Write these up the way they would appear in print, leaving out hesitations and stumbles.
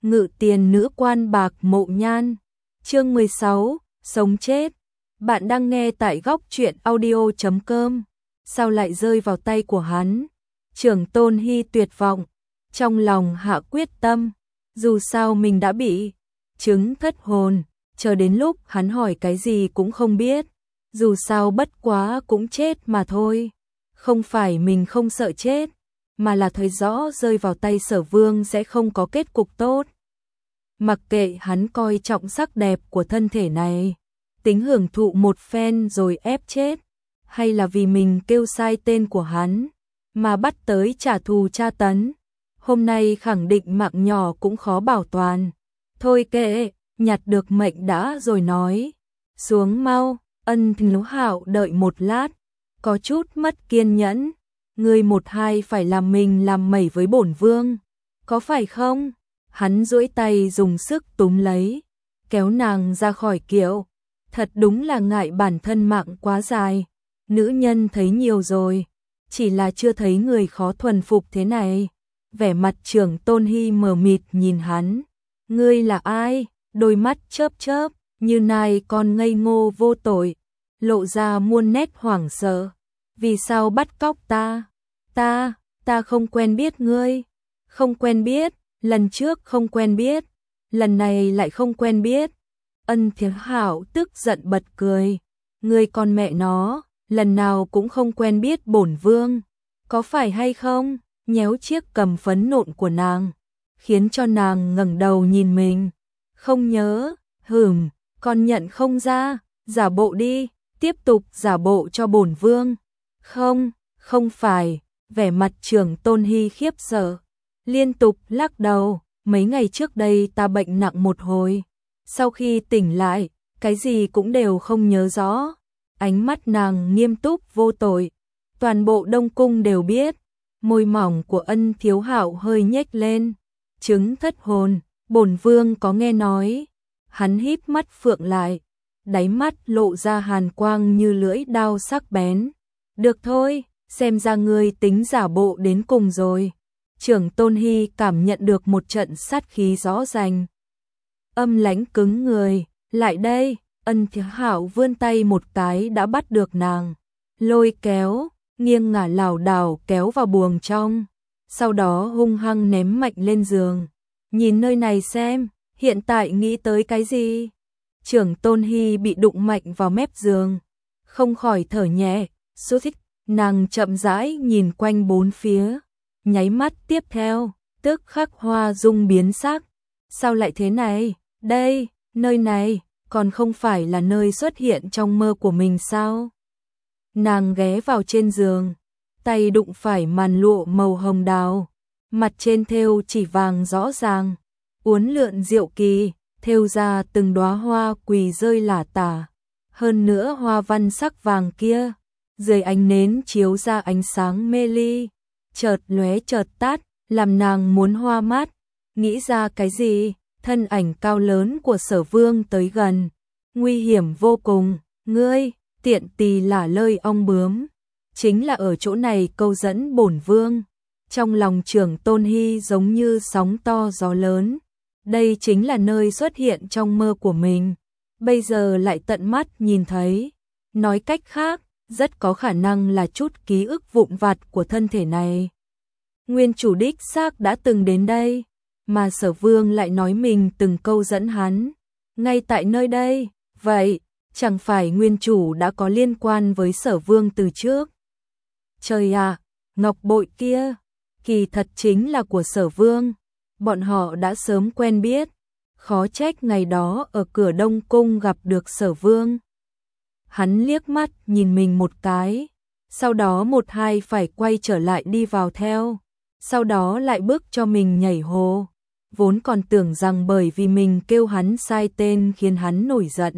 Ngự tiền nữ quan bạc mộ nhan. Chương 16, sống chết. Bạn đang nghe tại góc truyện audio.com. Sao lại rơi vào tay của hắn? Trưởng Tôn Hy tuyệt vọng, trong lòng hạ quyết tâm, dù sao mình đã bị chứng thất hồn, chờ đến lúc hắn hỏi cái gì cũng không biết, dù sao bất quá cũng chết mà thôi. Không phải mình không sợ chết, mà là thấy rõ rơi vào tay Sở Vương sẽ không có kết cục tốt. Mặc kệ hắn coi trọng sắc đẹp của thân thể này, tính hưởng thụ một phen rồi ép chết, hay là vì mình kêu sai tên của hắn mà bắt tới trả thù tra tấn, hôm nay khẳng định mạng nhỏ cũng khó bảo toàn. Thôi kệ, nhặt được mệnh đã rồi nói. Xuống mau. Ân Thiếu Hạo đợi một lát, có chút mất kiên nhẫn. Ngươi một hai phải làm mình làm mẩy với bổn vương, có phải không? Hắn duỗi tay dùng sức túm lấy, kéo nàng ra khỏi kiệu. Thật đúng là ngại bản thân mạng quá dài, nữ nhân thấy nhiều rồi, chỉ là chưa thấy người khó thuần phục thế này. Vẻ mặt Trưởng Tôn Hy mờ mịt nhìn hắn. Ngươi là ai? Đôi mắt chớp chớp, như nai con ngây ngô vô tội, lộ ra muôn nét hoảng sợ. Vì sao bắt cóc ta? Ta không quen biết ngươi. Không quen biết, lần trước không quen biết, lần này lại không quen biết. Ân Thiếu Hạo tức giận bật cười. Ngươi con mẹ nó, lần nào cũng không quen biết bổn vương, có phải hay không? Nhéo chiếc cầm phấn nộn của nàng, khiến cho nàng ngẩng đầu nhìn mình. Không nhớ, con nhận không ra, giả bộ đi, tiếp tục giả bộ cho bổn vương. Không phải, vẻ mặt Trưởng Tôn Hy khiếp sợ, liên tục lắc đầu. Mấy ngày trước đây ta bệnh nặng một hồi, sau khi tỉnh lại, cái gì cũng đều không nhớ rõ. Ánh mắt nàng nghiêm túc vô tội, toàn bộ Đông Cung đều biết. Môi mỏng của Ân Thiếu Hạo hơi nhếch lên. Chứng thất hồn, bổn vương có nghe nói. Hắn híp mắt phượng lại, đáy mắt lộ ra hàn quang như lưỡi đao sắc bén. Được thôi, xem ra ngươi tính giả bộ đến cùng rồi. Trưởng Tôn Hy cảm nhận được một trận sát khí rõ ràng. Âm lãnh cứng người, lại đây. Ân Thiếu Hạo vươn tay một cái đã bắt được nàng, lôi kéo, nghiêng ngả lảo đảo kéo vào buồng trong, sau đó hung hăng ném mạnh lên giường. Nhìn nơi này xem, hiện tại nghĩ tới cái gì? Trưởng Tôn Hy bị đụng mạnh vào mép giường, không khỏi thở nhẹ, số thích. Nàng chậm rãi nhìn quanh bốn phía, nháy mắt tiếp theo, tức khắc hoa dung biến sắc. Sao lại thế này? Đây, nơi này, còn không phải là nơi xuất hiện trong mơ của mình sao? Nàng ghé vào trên giường, tay đụng phải màn lụa màu hồng đào, mặt trên thêu chỉ vàng rõ ràng, uốn lượn diệu kỳ, thêu ra từng đóa hoa quỳ rơi lả tả. Hơn nữa hoa văn sắc vàng kia, dưới ánh nến chiếu ra ánh sáng mê ly, chợt lóe chợt tắt, làm nàng muốn hoa mắt. Nghĩ ra cái gì? Thân ảnh cao lớn của Sở Vương tới gần, nguy hiểm vô cùng. Ngươi, tiện tì lả lơi ong bướm, chính là ở chỗ này câu dẫn bổn vương. Trong lòng Trưởng Tôn Hy giống như sóng to gió lớn. Đây chính là nơi xuất hiện trong mơ của mình, bây giờ lại tận mắt nhìn thấy. Nói cách khác, rất có khả năng là chút ký ức vụn vặt của thân thể này. Nguyên chủ đích xác đã từng đến đây, mà Sở Vương lại nói mình từng câu dẫn hắn ngay tại nơi đây. Vậy, chẳng phải nguyên chủ đã có liên quan với Sở Vương từ trước? Trời ạ, ngọc bội kia, kỳ thật chính là của Sở Vương. Bọn họ đã sớm quen biết, khó trách ngày đó ở cửa Đông Cung gặp được Sở Vương. Hắn liếc mắt nhìn mình một cái, sau đó một hai phải quay trở lại đi vào theo, sau đó lại bước cho mình nhảy hồ. Vốn còn tưởng rằng bởi vì mình kêu hắn sai tên khiến hắn nổi giận.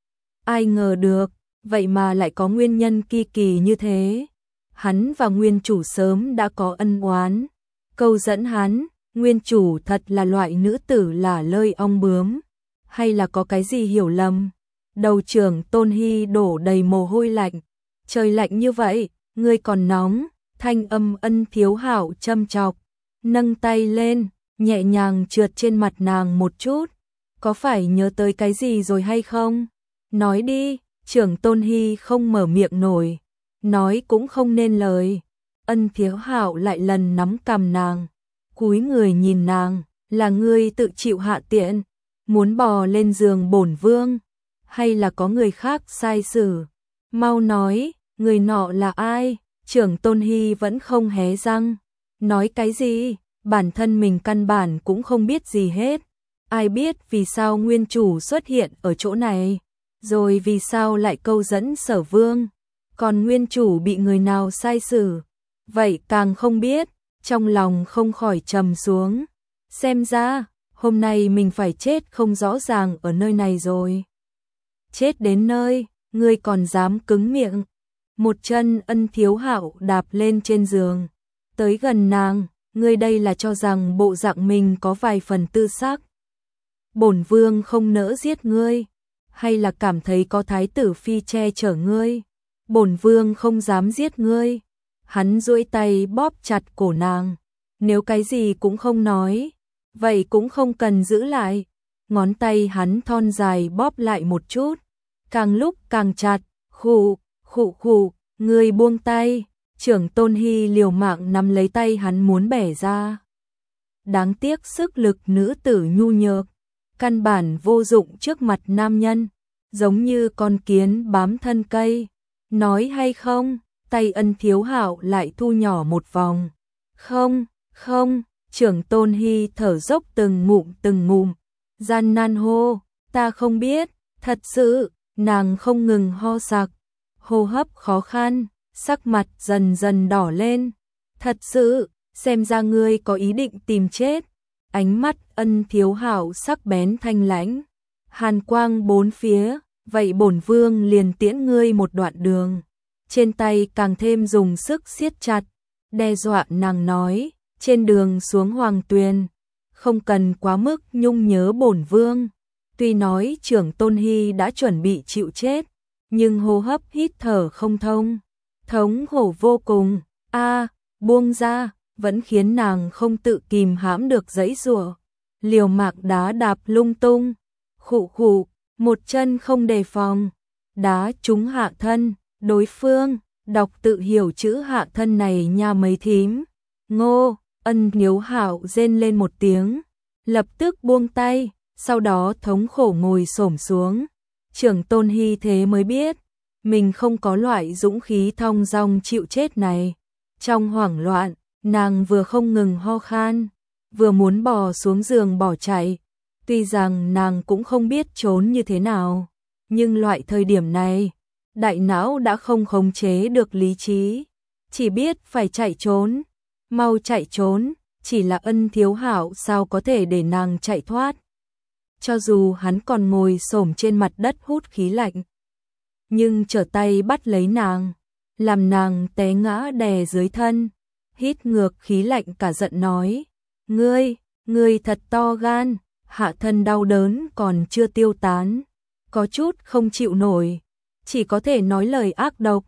Ai ngờ được, vậy mà lại có nguyên nhân kỳ kỳ như thế. Hắn và nguyên chủ sớm đã có ân oán. Câu dẫn hắn, nguyên chủ thật là loại nữ tử lả lơi ong bướm, hay là có cái gì hiểu lầm? Đầu Trưởng Tôn Hy đổ đầy mồ hôi lạnh. Trời lạnh như vậy, ngươi còn nóng. Thanh âm Ân Thiếu Hạo châm chọc, nâng tay lên, nhẹ nhàng trượt trên mặt nàng một chút. Có phải nhớ tới cái gì rồi hay không? Nói đi. Trưởng Tôn Hy không mở miệng nổi, nói cũng không nên lời. Ân Thiếu Hạo lại lần nắm cằm nàng, cúi người nhìn nàng, là ngươi tự chịu hạ tiện, muốn bò lên giường bổn vương, hay là có người khác sai xử? Mau nói, người nọ là ai? Trưởng Tôn Hy vẫn không hé răng. Nói cái gì? Bản thân mình căn bản cũng không biết gì hết. Ai biết vì sao nguyên chủ xuất hiện ở chỗ này? Rồi vì sao lại câu dẫn Sở Vương? Còn nguyên chủ bị người nào sai xử? Vậy càng không biết, trong lòng không khỏi trầm xuống. Xem ra, hôm nay mình phải chết không rõ ràng ở nơi này rồi. Chết đến nơi, ngươi còn dám cứng miệng. Một chân Ân Thiếu Hạo đạp lên trên giường, tới gần nàng, ngươi đây là cho rằng bộ dạng mình có vài phần tư sắc. Bổn vương không nỡ giết ngươi, hay là cảm thấy có thái tử phi che chở ngươi? Bổn vương không dám giết ngươi. Hắn duỗi tay bóp chặt cổ nàng, nếu cái gì cũng không nói, vậy cũng không cần giữ lại. Ngón tay hắn thon dài bóp lại một chút, càng lúc càng chặt. Khụ, khụ khụ, ngươi buông tay. Trưởng Tôn Hy liều mạng nắm lấy tay hắn muốn bẻ ra. Đáng tiếc sức lực nữ tử nhu nhược, căn bản vô dụng trước mặt nam nhân, giống như con kiến bám thân cây. Nói hay không? Tay Ân Thiếu Hạo lại thu nhỏ một vòng. Không, không. Trưởng Tôn Hy thở dốc từng ngụm, gian nan hô, ta không biết, thật sự. Nàng không ngừng ho sặc, hô hấp khó khăn, sắc mặt dần dần đỏ lên. Thật sự, xem ra ngươi có ý định tìm chết. Ánh mắt Ân Thiếu Hạo sắc bén thanh lãnh, hàn quang bốn phía, vậy bổn vương liền tiễn ngươi một đoạn đường. Trên tay càng thêm dùng sức siết chặt, đe dọa nàng nói, trên đường xuống Hoàng Tuyền, không cần quá mức nhung nhớ bổn vương. Tuy nói Trưởng Tôn Hy đã chuẩn bị chịu chết, nhưng hô hấp hít thở không thông, thống khổ vô cùng. Buông ra, vẫn khiến nàng không tự kìm hãm được giãy giụa. Liều mạng đá đạp lung tung, khụ khụ, một chân không đề phòng, đá trúng hạ thân. Đối phương đọc tự hiểu chữ hạ thân này nha mấy thím. Ngô. Ân Thiếu Hạo rên lên một tiếng, lập tức buông tay, sau đó thống khổ ngồi xổm xuống. Trưởng Tôn Hy thế mới biết, mình không có loại dũng khí thong dong chịu chết này. Trong hoảng loạn, nàng vừa không ngừng ho khan, vừa muốn bò xuống giường bỏ chạy. Tuy rằng nàng cũng không biết trốn như thế nào, nhưng loại thời điểm này, đại não đã không khống chế được lý trí, chỉ biết phải chạy trốn, mau chạy trốn. Chỉ là Ân Thiếu Hạo sao có thể để nàng chạy thoát? Cho dù hắn còn ngồi xổm trên mặt đất hút khí lạnh, nhưng trở tay bắt lấy nàng, làm nàng té ngã đè dưới thân, hít ngược khí lạnh cả giận nói, ngươi thật to gan, hạ thân đau đớn còn chưa tiêu tán, có chút không chịu nổi, chỉ có thể nói lời ác độc.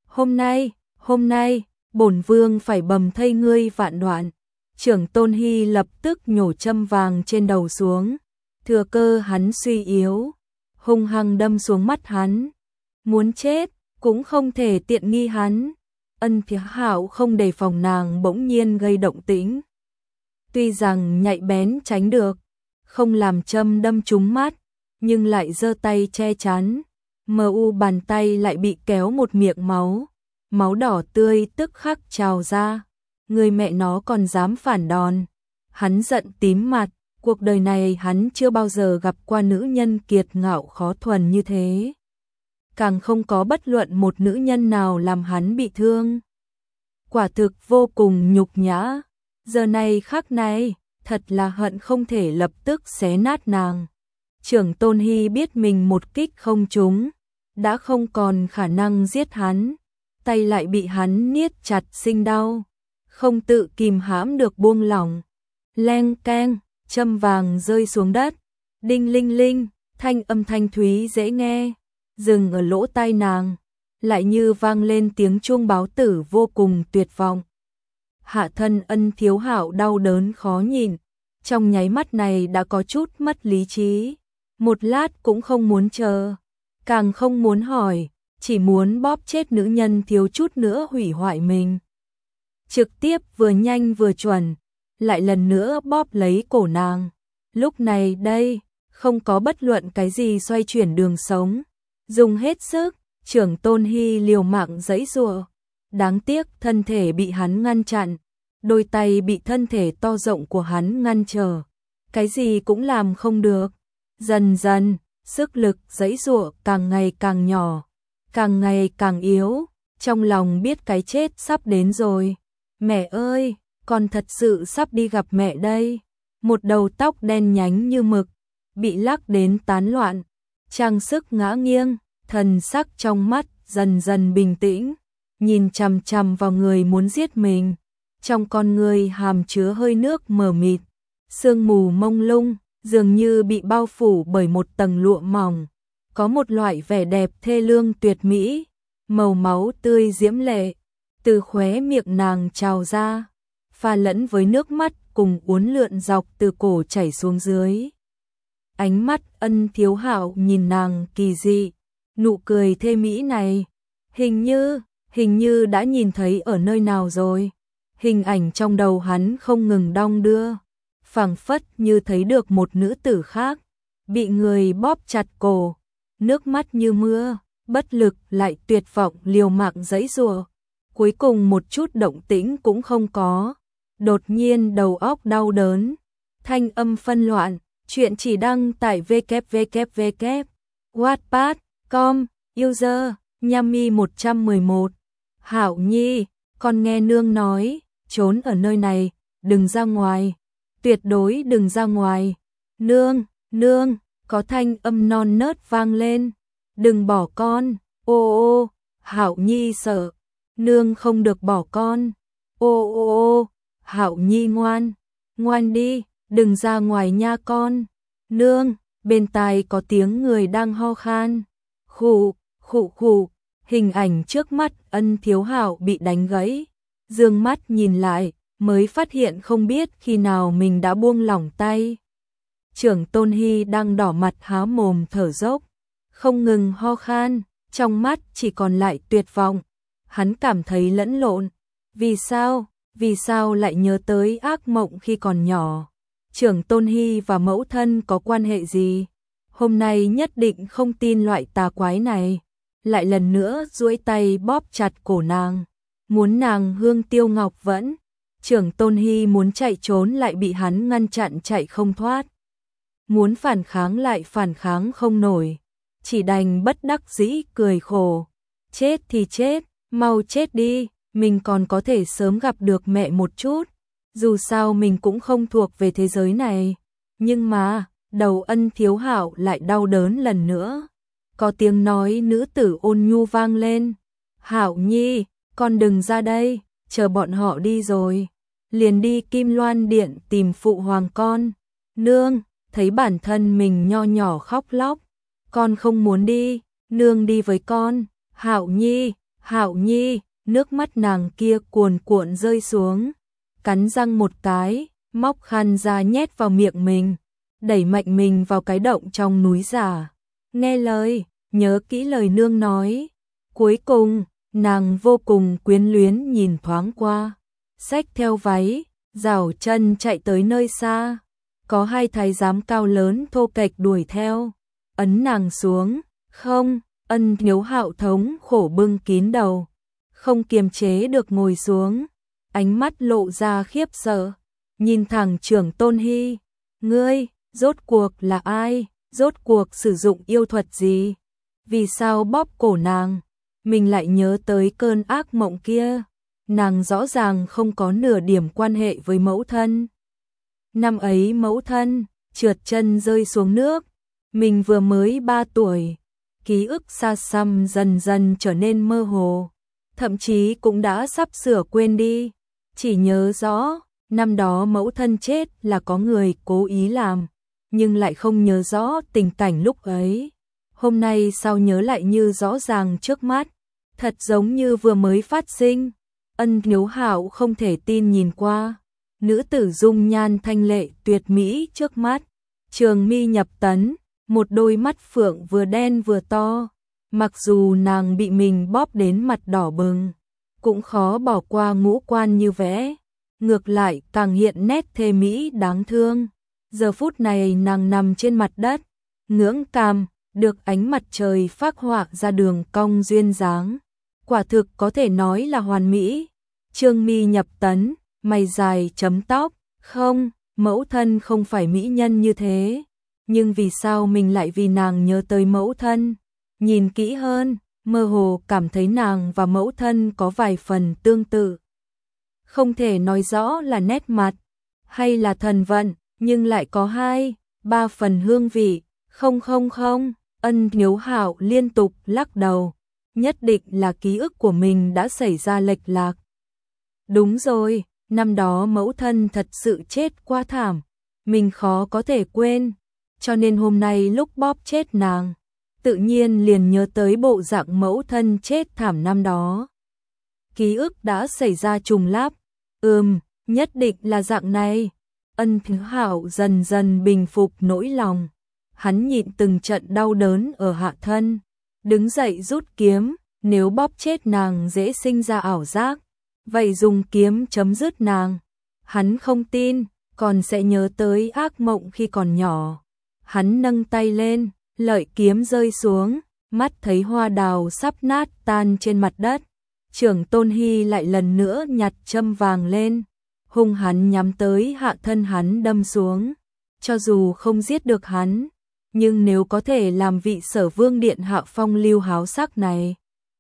Hôm nay, bổn vương phải bầm thây ngươi vạn đoạn. Trưởng Tôn Hy lập tức nhổ châm vàng trên đầu xuống, thừa cơ hắn suy yếu, hung hăng đâm xuống mắt hắn. Muốn chết, cũng không thể tiện nghi hắn. Ân Thiếu Hạo không đề phòng nàng bỗng nhiên gây động tĩnh. Tuy rằng nhạy bén tránh được, không làm châm đâm trúng mắt, nhưng lại giơ tay che chắn. Bàn tay lại bị kéo một miệng máu đỏ tươi tức khắc trào ra. Người mẹ nó còn dám phản đòn. Hắn giận tím mặt, cuộc đời này hắn chưa bao giờ gặp qua nữ nhân kiệt ngạo khó thuần như thế. Càng không có bất luận một nữ nhân nào làm hắn bị thương. Quả thực vô cùng nhục nhã. Giờ này khắc này, thật là hận không thể lập tức xé nát nàng. Trưởng Tôn Hy biết mình một kích không trúng, đã không còn khả năng giết hắn. Tay lại bị hắn niết chặt sinh đau, không tự kìm hãm được buông lỏng. Leng keng, châm vàng rơi xuống đất, đinh linh linh, thanh âm thanh thúy dễ nghe, dừng ở lỗ tai nàng, lại như vang lên tiếng chuông báo tử vô cùng tuyệt vọng. Hạ thân Ân Thiếu Hạo đau đớn khó nhìn, trong nháy mắt này đã có chút mất lý trí, một lát cũng không muốn chờ, càng không muốn hỏi, chỉ muốn bóp chết nữ nhân thiếu chút nữa hủy hoại mình. Trực tiếp vừa nhanh vừa chuẩn, lại lần nữa bóp lấy cổ nàng. Lúc này đây, không có bất luận cái gì xoay chuyển đường sống, dùng hết sức, Trưởng Tôn Hy liều mạng giãy giụa, đáng tiếc thân thể bị hắn ngăn chặn, đôi tay bị thân thể to rộng của hắn ngăn trở, cái gì cũng làm không được. Dần dần, sức lực giãy giụa càng ngày càng nhỏ, càng ngày càng yếu, trong lòng biết cái chết sắp đến rồi. Mẹ ơi, con thật sự sắp đi gặp mẹ đây. Một đầu tóc đen nhánh như mực, bị lắc đến tán loạn, trang sức ngã nghiêng, thần sắc trong mắt dần dần bình tĩnh, nhìn chằm chằm vào người muốn giết mình. Trong con người hàm chứa hơi nước mờ mịt, sương mù mông lung, dường như bị bao phủ bởi một tầng lụa mỏng, có một loại vẻ đẹp thê lương tuyệt mỹ, màu máu tươi diễm lệ, từ khóe miệng nàng trào ra, pha lẫn với nước mắt cùng uốn lượn dọc từ cổ chảy xuống dưới. Ánh mắt Ân Thiếu Hạo nhìn nàng kỳ dị, nụ cười thê mỹ này, hình như đã nhìn thấy ở nơi nào rồi. Hình ảnh trong đầu hắn không ngừng đong đưa, phảng phất như thấy được một nữ tử khác, bị người bóp chặt cổ, nước mắt như mưa, bất lực lại tuyệt vọng liều mạng giãy giụa, cuối cùng một chút động tĩnh cũng không có. Đột nhiên đầu óc đau đớn, thanh âm phân loạn, chuyện chỉ đăng tại www.wattpad.com, user Nhami 111. Hạo Nhi, con nghe nương nói, trốn ở nơi này, đừng ra ngoài, tuyệt đối đừng ra ngoài. Nương, có thanh âm non nớt vang lên, đừng bỏ con. Ô, Hạo Nhi sợ, nương không được bỏ con. Ô, Hạo Nhi ngoan đi, đừng ra ngoài nha con. Nương, bên tai có tiếng người đang ho khan. Khụ, hình ảnh trước mắt Ân Thiếu Hạo bị đánh gãy, dương mắt nhìn lại, mới phát hiện không biết khi nào mình đã buông lỏng tay. Trưởng Tôn Hy đang đỏ mặt há mồm thở dốc, không ngừng ho khan, trong mắt chỉ còn lại tuyệt vọng. Hắn cảm thấy lẫn lộn, vì sao lại nhớ tới ác mộng khi còn nhỏ? Trưởng Tôn Hy và mẫu thân có quan hệ gì? Hôm nay nhất định không tin loại tà quái này. Lại lần nữa duỗi tay bóp chặt cổ nàng, muốn nàng hương tiêu ngọc vẫn. Trưởng Tôn Hy muốn chạy trốn lại bị hắn ngăn chặn chạy không thoát. Muốn phản kháng lại phản kháng không nổi, chỉ đành bất đắc dĩ cười khổ. Chết thì chết, mau chết đi, mình còn có thể sớm gặp được mẹ một chút. Dù sao mình cũng không thuộc về thế giới này. Nhưng mà, đầu Ân Thiếu Hạo lại đau đớn lần nữa. Có tiếng nói nữ tử ôn nhu vang lên. Hạo Nhi, con đừng ra đây, chờ bọn họ đi rồi. Liền đi Kim Loan Điện tìm phụ hoàng con. Nương, thấy bản thân mình nho nhỏ khóc lóc. Con không muốn đi, nương đi với con. Hạo Nhi, nước mắt nàng kia cuồn cuộn rơi xuống. Cắn răng một cái, móc khăn ra nhét vào miệng mình, đẩy mạnh mình vào cái động trong núi giả. Nghe lời, nhớ kỹ lời nương nói. Cuối cùng, nàng vô cùng quyến luyến nhìn thoáng qua, xách theo váy, rảo chân chạy tới nơi xa. Có hai thái giám cao lớn thô kệch đuổi theo, ấn nàng xuống. Không, Ân Thiếu Hạo thống khổ bưng kín đầu, không kiềm chế được ngồi xuống, ánh mắt lộ ra khiếp sợ, nhìn thẳng Trưởng Tôn Hy. Ngươi, rốt cuộc là ai? Rốt cuộc sử dụng yêu thuật gì? Vì sao bóp cổ nàng? Mình lại nhớ tới cơn ác mộng kia. Nàng rõ ràng không có nửa điểm quan hệ với mẫu thân. Năm ấy mẫu thân trượt chân rơi xuống nước. Mình vừa mới 3 tuổi. Ký ức xa xăm dần dần trở nên mơ hồ. Thậm chí cũng đã sắp sửa quên đi. Chỉ nhớ rõ, năm đó mẫu thân chết là có người cố ý làm, nhưng lại không nhớ rõ tình cảnh lúc ấy. Hôm nay sao nhớ lại như rõ ràng trước mắt, thật giống như vừa mới phát sinh. Ân Thiếu Hạo không thể tin nhìn qua. nữ tử dung nhan thanh lệ tuyệt mỹ trước mắt, trường mi nhập tấn, một đôi mắt phượng vừa đen vừa to, mặc dù nàng bị mình bóp đến mặt đỏ bừng, cũng khó bỏ qua ngũ quan như vẽ, ngược lại càng hiện nét thê mỹ đáng thương. Giờ phút này nàng nằm trên mặt đất, ngưỡng cằm, được ánh mặt trời phác họa ra đường cong duyên dáng, quả thực có thể nói là hoàn mỹ. Trương mi nhập tấn, mày dài chấm tóc, không, mẫu thân không phải mỹ nhân như thế, nhưng vì sao mình lại vì nàng nhớ tới mẫu thân? Nhìn kỹ hơn, mơ hồ cảm thấy nàng và mẫu thân có vài phần tương tự. Không thể nói rõ là nét mặt hay là thần vận, nhưng lại có 2-3 phần hương vị. Không, Ân Hiếu Hạo liên tục lắc đầu, nhất định là ký ức của mình đã xảy ra lệch lạc. Đúng rồi, năm đó mẫu thân thật sự chết quá thảm, mình khó có thể quên, cho nên hôm nay lúc bóp chết nàng, tự nhiên liền nhớ tới bộ dạng mẫu thân chết thảm năm đó. Ký ức đã xảy ra trùng lắp, nhất định là dạng này. Ân Hiếu Hạo dần dần bình phục nỗi lòng, hắn nhịn từng trận đau đớn ở hạ thân, đứng dậy rút kiếm, nếu bóp chết nàng dễ sinh ra ảo giác, vậy dùng kiếm chấm dứt nàng. Hắn không tin, còn sẽ nhớ tới ác mộng khi còn nhỏ. Hắn nâng tay lên, lợi kiếm rơi xuống, mắt thấy hoa đào sắp nát tan trên mặt đất. Trưởng Tôn Hy lại lần nữa nhặt châm vàng lên, hung hắn nhắm tới hạ thân hắn đâm xuống. Cho dù không giết được hắn, nhưng nếu có thể làm vị Sở Vương điện hạ phong lưu háo sắc này,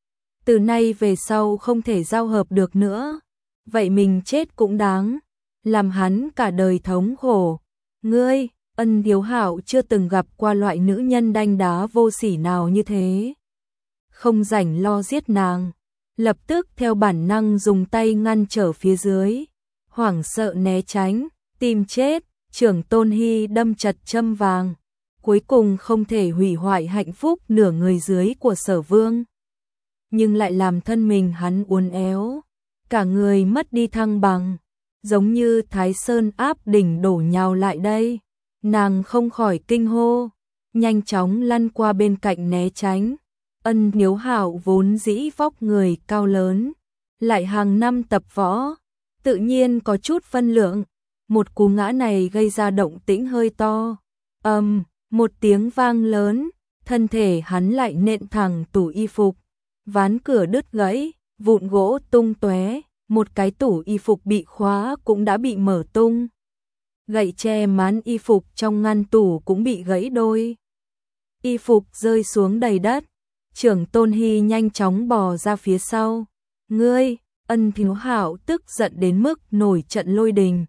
từ nay về sau không thể giao hợp được nữa, vậy mình chết cũng đáng, làm hắn cả đời thống khổ. Ngươi, Ân Hiếu Hạo chưa từng gặp qua loại nữ nhân đanh đá vô sỉ nào như thế. Không rảnh lo giết nàng, lập tức theo bản năng dùng tay ngăn trở phía dưới, hoảng sợ né tránh, tìm chết. Trưởng Tôn Hy đâm chặt châm vàng, cuối cùng không thể hủy hoại hạnh phúc nửa người dưới của Sở Vương, nhưng lại làm thân mình hắn uốn éo, cả người mất đi thăng bằng, giống như Thái Sơn áp đỉnh đổ nhào lại đây. Nàng không khỏi kinh hô, nhanh chóng lăn qua bên cạnh né tránh. Ân Hiếu Hạo vốn dĩ vóc người cao lớn, lại hàng năm tập võ, tự nhiên có chút phân lượng. Một cú ngã này gây ra động tĩnh hơi to. Một tiếng vang lớn, thân thể hắn lại nện thẳng tủ y phục. Ván cửa đứt gãy, vụn gỗ tung tóe, một cái tủ y phục bị khóa cũng đã bị mở tung. Gậy che mán y phục trong ngăn tủ cũng bị gãy đôi. Y phục rơi xuống đầy đất. Trưởng Tôn Hy nhanh chóng bò ra phía sau. Ngươi, Ân Hiếu Hạo tức giận đến mức nổi trận lôi đình.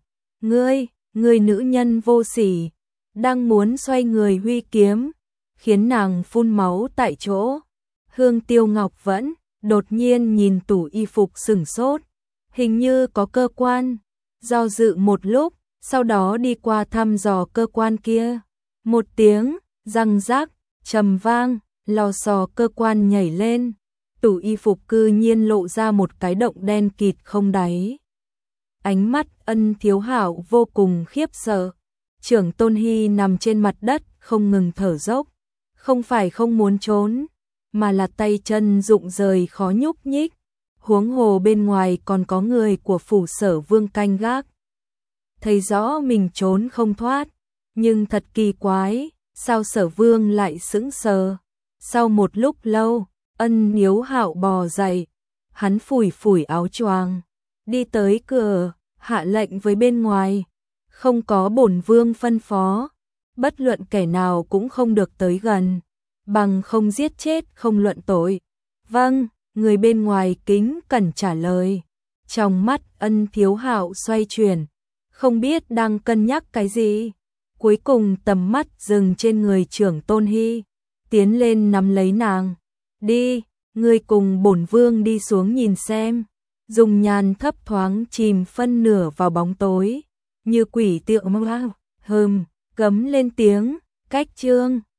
Ngươi nữ nhân vô sỉ, đang muốn xoay người huy kiếm, khiến nàng phun máu tại chỗ. Hương Tiêu Ngọc vẫn đột nhiên nhìn tủ y phục sửng sốt, hình như có cơ quan, do dự một lúc, sau đó đi qua thăm dò cơ quan kia. Một tiếng răng rác trầm vang, lò xò cơ quan nhảy lên, tủ y phục cư nhiên lộ ra một cái động đen kịt không đáy. Ánh mắt Ân Hiếu Hạo vô cùng khiếp sợ. Trưởng Tôn Hy nằm trên mặt đất không ngừng thở dốc, không phải không muốn trốn, mà là tay chân rụng rời khó nhúc nhích. Huống hồ bên ngoài còn có người của phủ Sở Vương canh gác. Thấy rõ mình trốn không thoát, nhưng thật kỳ quái, sao Sở Vương lại sững sờ. Sau một lúc lâu, Ân Hiếu Hạo bò dậy, hắn phủi phủi áo choàng, đi tới cửa, hạ lệnh với bên ngoài, không có bổn vương phân phó, bất luận kẻ nào cũng không được tới gần, bằng không giết chết không luận tội. Vâng, người bên ngoài kính cẩn trả lời. Trong mắt Ân Hiếu Hạo xoay chuyển, không biết đang cân nhắc cái gì. Cuối cùng tầm mắt dừng trên người trưởng Tôn Hy, tiến lên nắm lấy nàng. Đi, ngươi cùng bổn vương đi xuống nhìn xem. Dùng nhàn thấp thoáng chìm phân nửa vào bóng tối, như quỷ tượng mông cấm lên tiếng, cách chương.